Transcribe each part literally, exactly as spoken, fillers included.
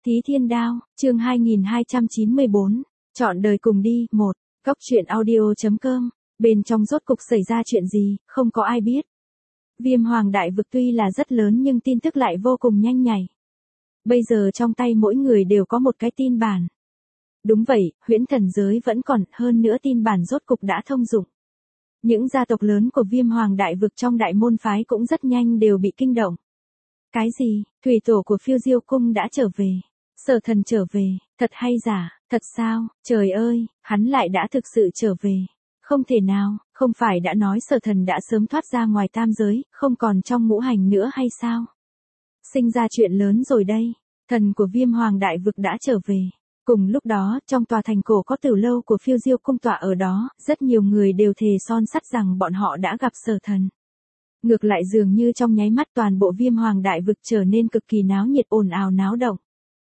Thí Thiên Đao, chương hai nghìn hai trăm chín mươi bốn, chọn đời cùng đi, một, góc truyện audio.com, bên trong rốt cục xảy ra chuyện gì, không có ai biết. Viêm Hoàng Đại Vực tuy là rất lớn nhưng tin tức lại vô cùng nhanh nhạy. Bây giờ trong tay mỗi người đều có một cái tin bản. Đúng vậy, huyễn thần giới vẫn còn, hơn nữa tin bản rốt cục đã thông dụng. Những gia tộc lớn của Viêm Hoàng Đại Vực trong đại môn phái cũng rất nhanh đều bị kinh động. Cái gì, thủy tổ của Phiêu Diêu Cung đã trở về. Sở Thần trở về, thật hay giả, thật sao, trời ơi, hắn lại đã thực sự trở về. Không thể nào, không phải đã nói Sở Thần đã sớm thoát ra ngoài tam giới, không còn trong ngũ hành nữa hay sao? Sinh ra chuyện lớn rồi đây, thần của Viêm Hoàng Đại Vực đã trở về. Cùng lúc đó, trong tòa thành cổ có tử lâu của Phiêu Diêu Cung tọa ở đó, rất nhiều người đều thề son sắt rằng bọn họ đã gặp Sở Thần. Ngược lại dường như trong nháy mắt toàn bộ Viêm Hoàng Đại Vực trở nên cực kỳ náo nhiệt ồn ào náo động.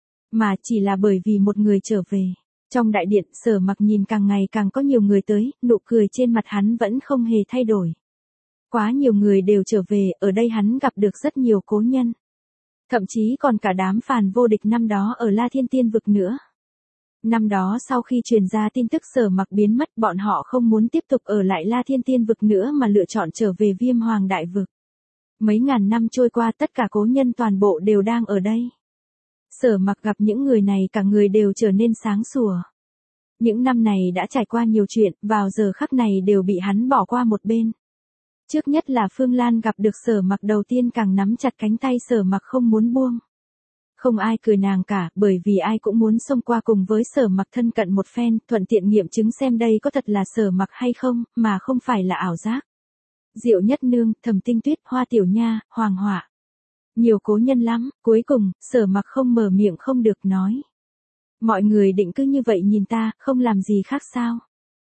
Mà chỉ là bởi vì một người trở về. Trong đại điện, Sở Mặc nhìn càng ngày càng có nhiều người tới, nụ cười trên mặt hắn vẫn không hề thay đổi. Quá nhiều người đều trở về, ở đây hắn gặp được rất nhiều cố nhân. Thậm chí còn cả đám phàn vô địch năm đó ở La Thiên Tiên Vực nữa. Năm đó sau khi truyền ra tin tức Sở Mặc biến mất, bọn họ không muốn tiếp tục ở lại La Thiên Tiên Vực nữa mà lựa chọn trở về Viêm Hoàng Đại Vực. Mấy ngàn năm trôi qua tất cả cố nhân toàn bộ đều đang ở đây. Sở Mặc gặp những người này cả người đều trở nên sáng sủa. Những năm này đã trải qua nhiều chuyện, vào giờ khắc này đều bị hắn bỏ qua một bên. Trước nhất là Phương Lan gặp được Sở Mặc đầu tiên càng nắm chặt cánh tay Sở Mặc không muốn buông. Không ai cười nàng cả, bởi vì ai cũng muốn xông qua cùng với Sở Mặc thân cận một phen, thuận tiện nghiệm chứng xem đây có thật là Sở Mặc hay không, mà không phải là ảo giác. Diệu Nhất Nương, Thẩm Tinh Tuyết, Hoa Tiểu Nha, Hoàng Họa. Nhiều cố nhân lắm, cuối cùng, Sở Mặc không mở miệng không được nói. Mọi người định cứ như vậy nhìn ta, không làm gì khác sao?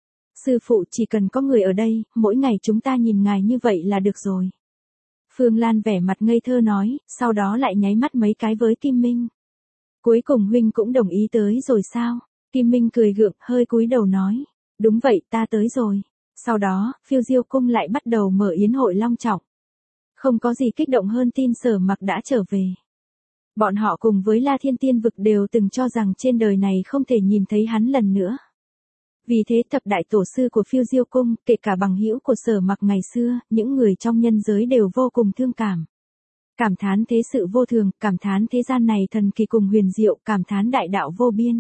Sư phụ chỉ cần có người ở đây, mỗi ngày chúng ta nhìn ngài như vậy là được rồi. Phương Lan vẻ mặt ngây thơ nói, sau đó lại nháy mắt mấy cái với Kim Minh. Cuối cùng huynh cũng đồng ý tới rồi sao? Kim Minh cười gượng, hơi cúi đầu nói. Đúng vậy, ta tới rồi. Sau đó, Phiêu Diêu Cung lại bắt đầu mở yến hội long trọng. Không có gì kích động hơn tin Sở Mặc đã trở về. Bọn họ cùng với La Thiên Tiên Vực đều từng cho rằng trên đời này không thể nhìn thấy hắn lần nữa. Vì thế thập đại tổ sư của Phiêu Diêu Cung, kể cả bằng hữu của Sở Mặc ngày xưa, những người trong nhân giới đều vô cùng thương cảm. Cảm thán thế sự vô thường, cảm thán thế gian này thần kỳ cùng huyền diệu, cảm thán đại đạo vô biên.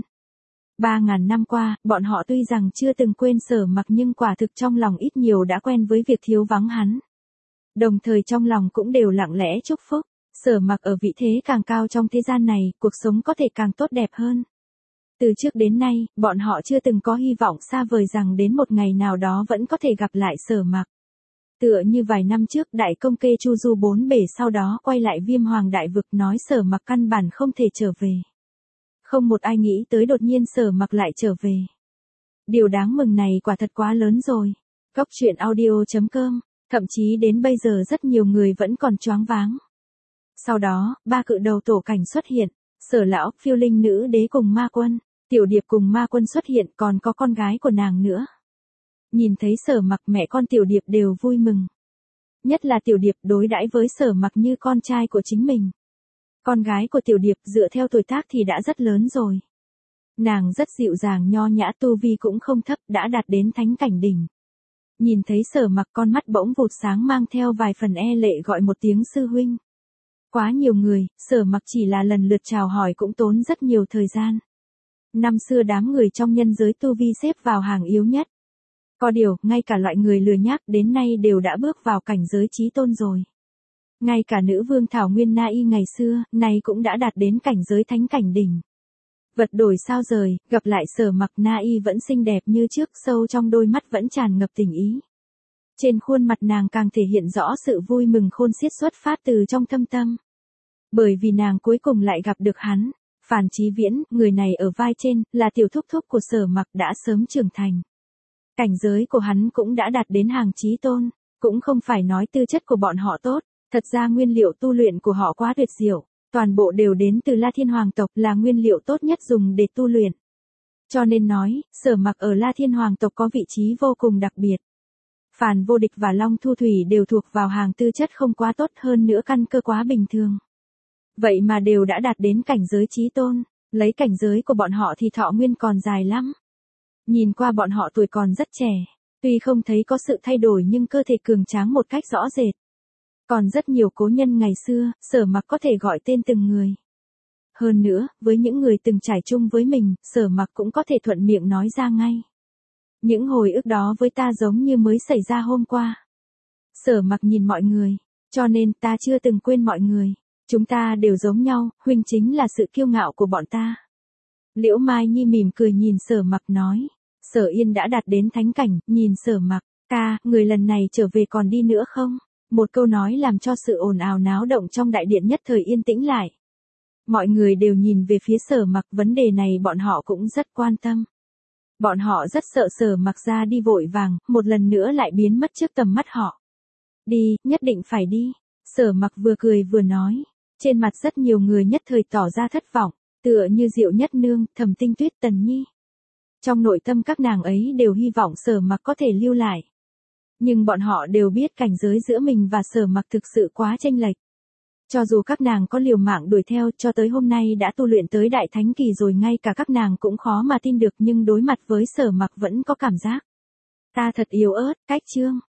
Ba ngàn năm qua, bọn họ tuy rằng chưa từng quên Sở Mặc nhưng quả thực trong lòng ít nhiều đã quen với việc thiếu vắng hắn. Đồng thời trong lòng cũng đều lặng lẽ chúc phúc, Sở Mặc ở vị thế càng cao trong thế gian này, cuộc sống có thể càng tốt đẹp hơn. Từ trước đến nay, bọn họ chưa từng có hy vọng xa vời rằng đến một ngày nào đó vẫn có thể gặp lại Sở Mặc. Tựa như vài năm trước đại công kê Chu Du bốn bể sau đó quay lại Viêm Hoàng Đại Vực nói Sở Mặc căn bản không thể trở về. Không một ai nghĩ tới đột nhiên Sở Mặc lại trở về. Điều đáng mừng này quả thật quá lớn rồi. Góc truyện audio.com, thậm chí đến bây giờ rất nhiều người vẫn còn choáng váng. Sau đó, ba cự đầu tổ cảnh xuất hiện, Sở Lão, Phiêu Linh Nữ Đế cùng Ma Quân, Tiểu Điệp cùng Ma Quân xuất hiện, còn có con gái của nàng nữa. Nhìn thấy Sở Mặc, mẹ con Tiểu Điệp đều vui mừng. Nhất là Tiểu Điệp đối đãi với Sở Mặc như con trai của chính mình. Con gái của Tiểu Điệp dựa theo tuổi tác thì đã rất lớn rồi. Nàng rất dịu dàng nho nhã, tu vi cũng không thấp, đã đạt đến thánh cảnh đỉnh. Nhìn thấy Sở Mặc, con mắt bỗng vụt sáng mang theo vài phần e lệ gọi một tiếng sư huynh. Quá nhiều người, Sở Mặc chỉ là lần lượt chào hỏi cũng tốn rất nhiều thời gian. Năm xưa đám người trong nhân giới tu vi xếp vào hàng yếu nhất. Có điều, ngay cả loại người lười nhác đến nay đều đã bước vào cảnh giới chí tôn rồi. Ngay cả nữ vương Thảo Nguyên Na Y ngày xưa, nay cũng đã đạt đến cảnh giới thánh cảnh đỉnh. Vật đổi sao rời, gặp lại Sở Mặc, Na Y vẫn xinh đẹp như trước, sâu trong đôi mắt vẫn tràn ngập tình ý. Trên khuôn mặt nàng càng thể hiện rõ sự vui mừng khôn xiết xuất phát từ trong thâm tâm. Bởi vì nàng cuối cùng lại gặp được hắn, Phàn Chí Viễn, người này ở vai trên, là tiểu thúc thúc của Sở Mặc đã sớm trưởng thành. Cảnh giới của hắn cũng đã đạt đến hàng chí tôn, cũng không phải nói tư chất của bọn họ tốt, thật ra nguyên liệu tu luyện của họ quá tuyệt diệu, toàn bộ đều đến từ La Thiên Hoàng tộc là nguyên liệu tốt nhất dùng để tu luyện. Cho nên nói, Sở Mặc ở La Thiên Hoàng tộc có vị trí vô cùng đặc biệt. Phàn Vô Địch và Long Thu Thủy đều thuộc vào hàng tư chất không quá tốt hơn nữa căn cơ quá bình thường. Vậy mà đều đã đạt đến cảnh giới chí tôn, Lấy cảnh giới của bọn họ thì thọ nguyên còn dài lắm. Nhìn qua bọn họ tuổi còn rất trẻ, tuy không thấy có sự thay đổi nhưng cơ thể cường tráng một cách rõ rệt. Còn rất nhiều cố nhân ngày xưa, Sở Mặc có thể gọi tên từng người. Hơn nữa, với những người từng trải chung với mình, Sở Mặc cũng có thể thuận miệng nói ra ngay. Những hồi ức đó với ta giống như mới xảy ra hôm qua. Sở Mặc nhìn mọi người, cho nên ta chưa từng quên mọi người. Chúng ta đều giống nhau, huynh chính là sự kiêu ngạo của bọn ta. Liễu Mai Nhi mỉm cười nhìn Sở Mặc nói. Sở Yên đã đạt đến thánh cảnh, nhìn Sở Mặc, ca, người lần này trở về còn đi nữa không? Một câu nói làm cho sự ồn ào náo động trong đại điện nhất thời yên tĩnh lại. Mọi người đều nhìn về phía Sở Mặc, vấn đề này bọn họ cũng rất quan tâm. Bọn họ rất sợ Sở Mặc ra đi vội vàng, một lần nữa lại biến mất trước tầm mắt họ. Đi, nhất định phải đi. Sở Mặc vừa cười vừa nói. Trên mặt rất nhiều người nhất thời tỏ ra thất vọng, tựa như Diệu Nhất Nương, Thẩm Tinh Tuyết, Tần Nhi. Trong nội tâm các nàng ấy đều hy vọng Sở Mặc có thể lưu lại. Nhưng bọn họ đều biết cảnh giới giữa mình và Sở Mặc thực sự quá chênh lệch. Cho dù các nàng có liều mạng đuổi theo cho tới hôm nay đã tu luyện tới đại thánh kỳ rồi, ngay cả các nàng cũng khó mà tin được, nhưng đối mặt với Sở Mặc vẫn có cảm giác. Ta thật yếu ớt, cách chương.